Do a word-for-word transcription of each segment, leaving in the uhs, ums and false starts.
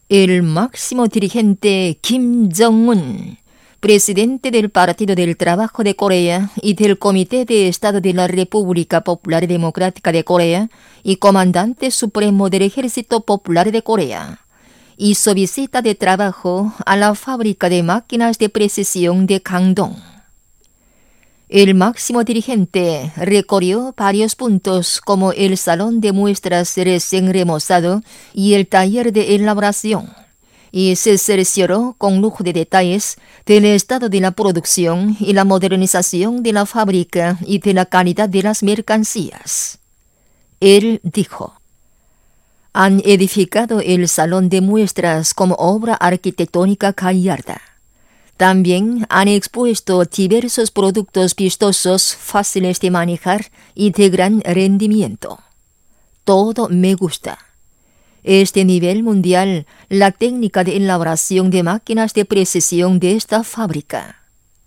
El máximo dirigente Kim Jong-un, presidente del Partido del Trabajo de Corea y del Comité de Estado de la República Popular Democrática de Corea y comandante supremo del Ejército Popular de Corea, hizo visita de trabajo a la fábrica de máquinas de precisión de Gangdong. El máximo dirigente recorrió varios puntos como el salón de muestras recién remozado y el taller de elaboración, y se cercioró con lujo de detalles del estado de la producción y la modernización de la fábrica y de la calidad de las mercancías. Él dijo: han edificado el salón de muestras como obra arquitectónica gallarda. También han expuesto diversos productos vistosos, fáciles de manejar y de gran rendimiento. Todo me gusta. Este nivel mundial, la técnica de elaboración de máquinas de precisión de esta fábrica.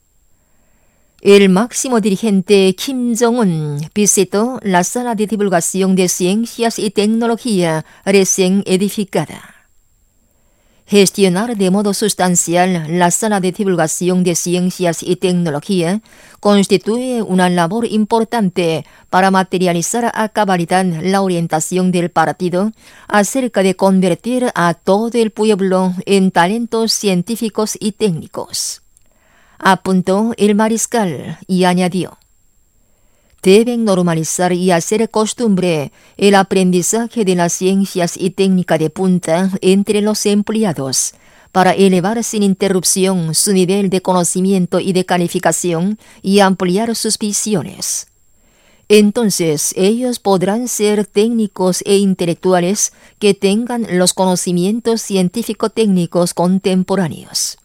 El máximo dirigente Kim Jong-un visitó la sala de divulgación de ciencias y tecnología recién edificada. Gestionar de modo sustancial la sala de divulgación de ciencias y tecnología constituye una labor importante para materializar a cabalidad la orientación del partido acerca de convertir a todo el pueblo en talentos científicos y técnicos. Apuntó el mariscal y añadió: deben normalizar y hacer costumbre el aprendizaje de las ciencias y técnica de punta entre los empleados para elevar sin interrupción su nivel de conocimiento y de calificación y ampliar sus visiones. Entonces ellos podrán ser técnicos e intelectuales que tengan los conocimientos científico-técnicos contemporáneos.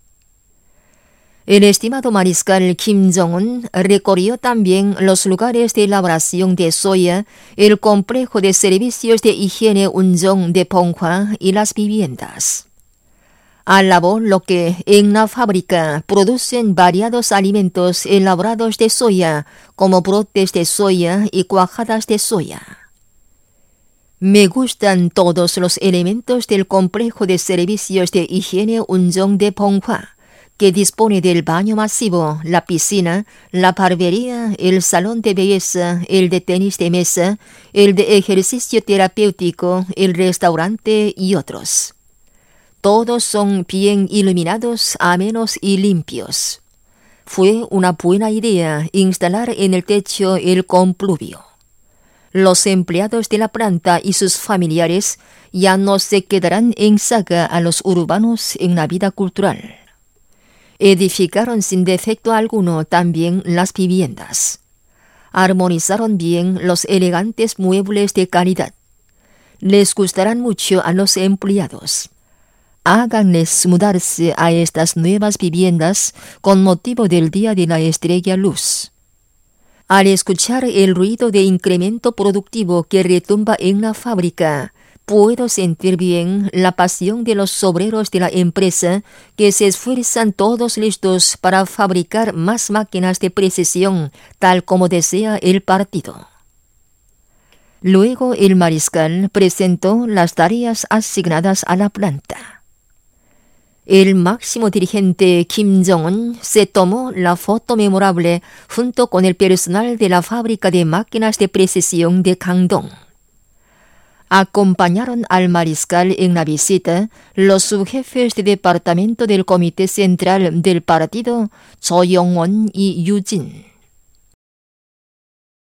El estimado mariscal Kim Jong-un recorrió también los lugares de elaboración de soya, el complejo de servicios de higiene Unjong de Ponghwa y las viviendas. Alabó lo que en la fábrica producen variados alimentos elaborados de soya, como brotes de soya y cuajadas de soya. Me gustan todos los elementos del complejo de servicios de higiene Unjong de Ponghwa, que dispone del baño masivo, la piscina, la barbería, el salón de belleza, el de tenis de mesa, el de ejercicio terapéutico, el restaurante y otros. Todos son bien iluminados, amenos y limpios. Fue una buena idea instalar en el techo el compluvio. Los empleados de la planta y sus familiares ya no se quedarán en saga a los urbanos en la vida cultural. Edificaron sin defecto alguno también las viviendas. Armonizaron bien los elegantes muebles de calidad. Les gustarán mucho a los empleados. Háganles mudarse a estas nuevas viviendas con motivo del Día de la Estrella Luz. Al escuchar el ruido de incremento productivo que retumba en la fábrica, puedo sentir bien la pasión de los obreros de la empresa que se esfuerzan todos listos para fabricar más máquinas de precisión, tal como desea el partido. Luego el mariscal presentó las tareas asignadas a la planta. El máximo dirigente Kim Jong-un se tomó la foto memorable junto con el personal de la fábrica de máquinas de precisión de Gangdong. Acompañaron al mariscal en la visita los subjefes de departamento del Comité Central del Partido, Cho Yong-won y Yu Jin.